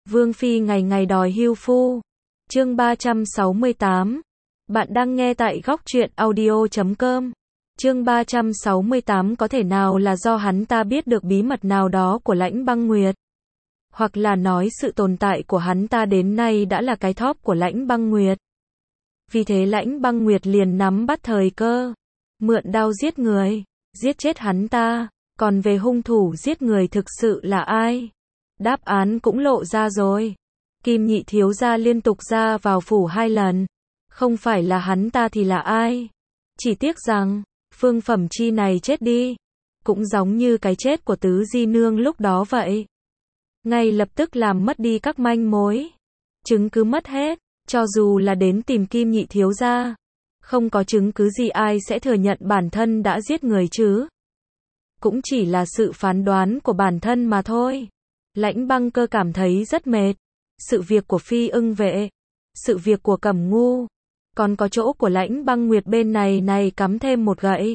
Vương Phi ngày ngày đòi hưu phu. Chương 368. Bạn đang nghe tại góc truyện audio.com. Chương 368 có thể nào là do hắn ta biết được bí mật nào đó của Lãnh Băng Nguyệt? Hoặc là nói sự tồn tại của hắn ta đến nay đã là cái thóp của Lãnh Băng Nguyệt. Vì thế Lãnh Băng Nguyệt liền nắm bắt thời cơ, mượn đao giết người, giết chết hắn ta. Còn về hung thủ giết người thực sự là ai? Đáp án cũng lộ ra rồi. Kim Nhị thiếu gia liên tục ra vào phủ 2 lần. Không phải là hắn ta thì là ai? Chỉ tiếc rằng, Phương Phẩm Chi này chết đi. Cũng giống như cái chết của Tứ Di Nương lúc đó vậy. Ngay lập tức làm mất đi các manh mối. Chứng cứ mất hết, cho dù là đến tìm Kim Nhị thiếu gia. Không có chứng cứ gì ai sẽ thừa nhận bản thân đã giết người chứ? Cũng chỉ là sự phán đoán của bản thân mà thôi. Lãnh Băng Cơ cảm thấy rất mệt. Sự việc của Phi Ưng Vệ, sự việc của Cẩm Ngu, còn có chỗ của Lãnh Băng Nguyệt bên này cắm thêm một gậy.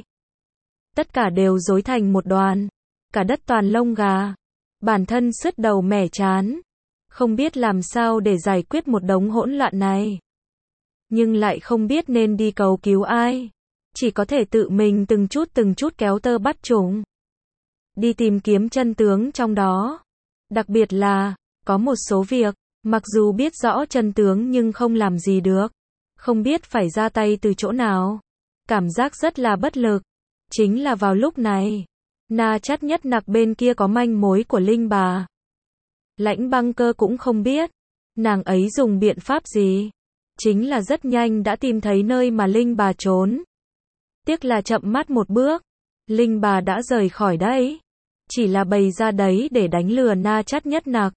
Tất cả đều rối thành một đoàn, cả đất toàn lông gà. Bản thân sứt đầu mẻ chán, không biết làm sao để giải quyết một đống hỗn loạn này. Nhưng lại không biết nên đi cầu cứu ai, chỉ có thể tự mình từng chút kéo tơ bắt trùng. Đi tìm kiếm chân tướng trong đó. Đặc biệt là, có một số việc, mặc dù biết rõ chân tướng nhưng không làm gì được. Không biết phải ra tay từ chỗ nào. Cảm giác rất là bất lực. Chính là vào lúc này, Na Chắt Nhất Nặc bên kia có manh mối của Linh bà. Lãnh Băng Cơ cũng không biết, nàng ấy dùng biện pháp gì. Chính là rất nhanh đã tìm thấy nơi mà Linh bà trốn. Tiếc là chậm mắt một bước, Linh bà đã rời khỏi đấy. Chỉ là bày ra đấy để đánh lừa Na Chắt Nhất Nặc.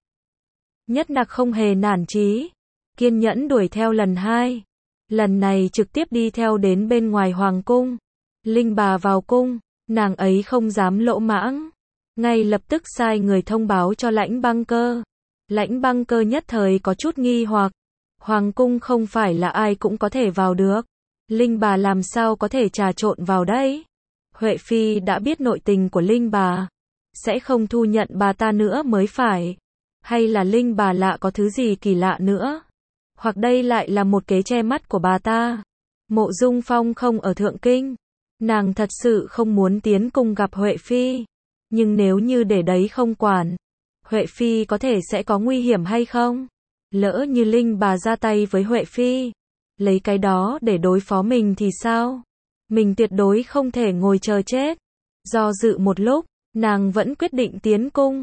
Nhất Nặc không hề nản chí, kiên nhẫn đuổi theo lần 2. Lần này trực tiếp đi theo đến bên ngoài hoàng cung. Linh bà vào cung, nàng ấy không dám lỗ mãng, ngay lập tức sai người thông báo cho Lãnh Băng Cơ. Lãnh Băng Cơ nhất thời có chút nghi hoặc, hoàng cung không phải là ai cũng có thể vào được. Linh bà làm sao có thể trà trộn vào đấy? Huệ Phi đã biết nội tình của Linh bà, sẽ không thu nhận bà ta nữa mới phải. Hay là Linh bà lạ có thứ gì kỳ lạ nữa? Hoặc đây lại là một kế che mắt của bà ta? Mộ Dung Phong không ở Thượng Kinh. Nàng thật sự không muốn tiến cung gặp Huệ Phi. Nhưng nếu như để đấy không quản, Huệ Phi có thể sẽ có nguy hiểm hay không? Lỡ như Linh bà ra tay với Huệ Phi, lấy cái đó để đối phó mình thì sao? Mình tuyệt đối không thể ngồi chờ chết. Do dự một lúc, nàng vẫn quyết định tiến cung.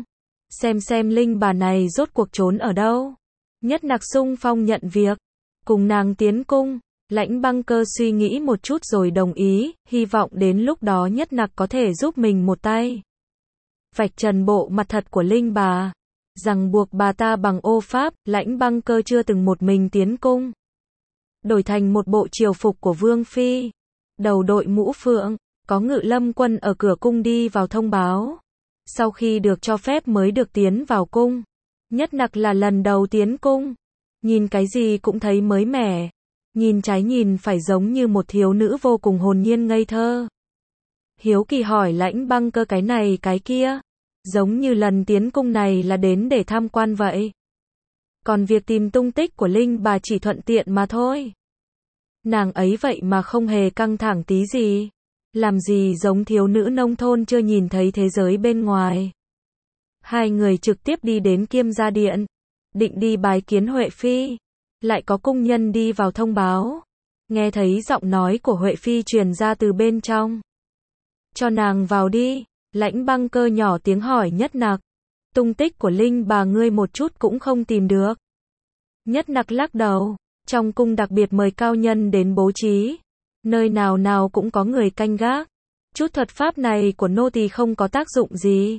Xem Linh bà này rốt cuộc trốn ở đâu. Nhất Nặc xung phong nhận việc, cùng nàng tiến cung. Lãnh Băng Cơ suy nghĩ một chút rồi đồng ý, hy vọng đến lúc đó Nhất Nặc có thể giúp mình một tay. Vạch trần bộ mặt thật của Linh bà, rằng buộc bà ta bằng ô pháp. Lãnh Băng Cơ chưa từng một mình tiến cung, đổi thành một bộ triều phục của Vương Phi, đầu đội mũ phượng, có Ngự Lâm Quân ở cửa cung đi vào thông báo. Sau khi được cho phép mới được tiến vào cung. Nhất Nặc là lần đầu tiến cung, nhìn cái gì cũng thấy mới mẻ, nhìn trái nhìn phải giống như một thiếu nữ vô cùng hồn nhiên ngây thơ. Hiếu kỳ hỏi Lãnh Băng Cơ cái này cái kia, giống như lần tiến cung này là đến để tham quan vậy. Còn việc tìm tung tích của Linh bà chỉ thuận tiện mà thôi. Nàng ấy vậy mà không hề căng thẳng tí gì. Làm gì giống thiếu nữ nông thôn chưa nhìn thấy thế giới bên ngoài. Hai người trực tiếp đi đến Kiêm Gia Điện, định đi bái kiến Huệ Phi. Lại có cung nhân đi vào thông báo. Nghe thấy giọng nói của Huệ Phi truyền ra từ bên trong. Cho nàng vào đi. Lãnh Băng Cơ nhỏ tiếng hỏi Nhất Nặc. Tung tích của Linh bà ngươi một chút cũng không tìm được. Nhất Nặc lắc đầu. Trong cung đặc biệt mời cao nhân đến bố trí. Nơi nào nào cũng có người canh gác. Chút thuật pháp này của nô tỳ không có tác dụng gì.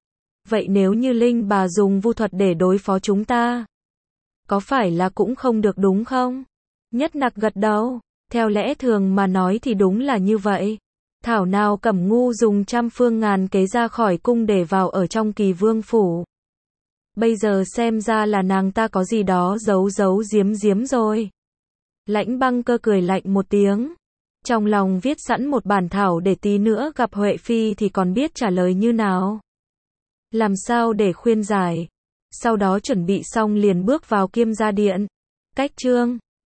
Vậy nếu như Linh bà dùng vu thuật để đối phó chúng ta, có phải là cũng không được đúng không? Nhất Nặc gật đầu. Theo lẽ thường mà nói thì đúng là như vậy. Thảo nào Cẩm Ngu dùng trăm phương ngàn kế ra khỏi cung để vào ở trong Kỳ Vương phủ. Bây giờ xem ra là nàng ta có gì đó giấu giếm rồi. Lãnh Băng Cơ cười lạnh một tiếng. Trong lòng viết sẵn một bản thảo để tí nữa gặp Huệ Phi thì còn biết trả lời như nào. Làm sao để khuyên giải. Sau đó chuẩn bị xong liền bước vào Kiêm gia điện. Cách chương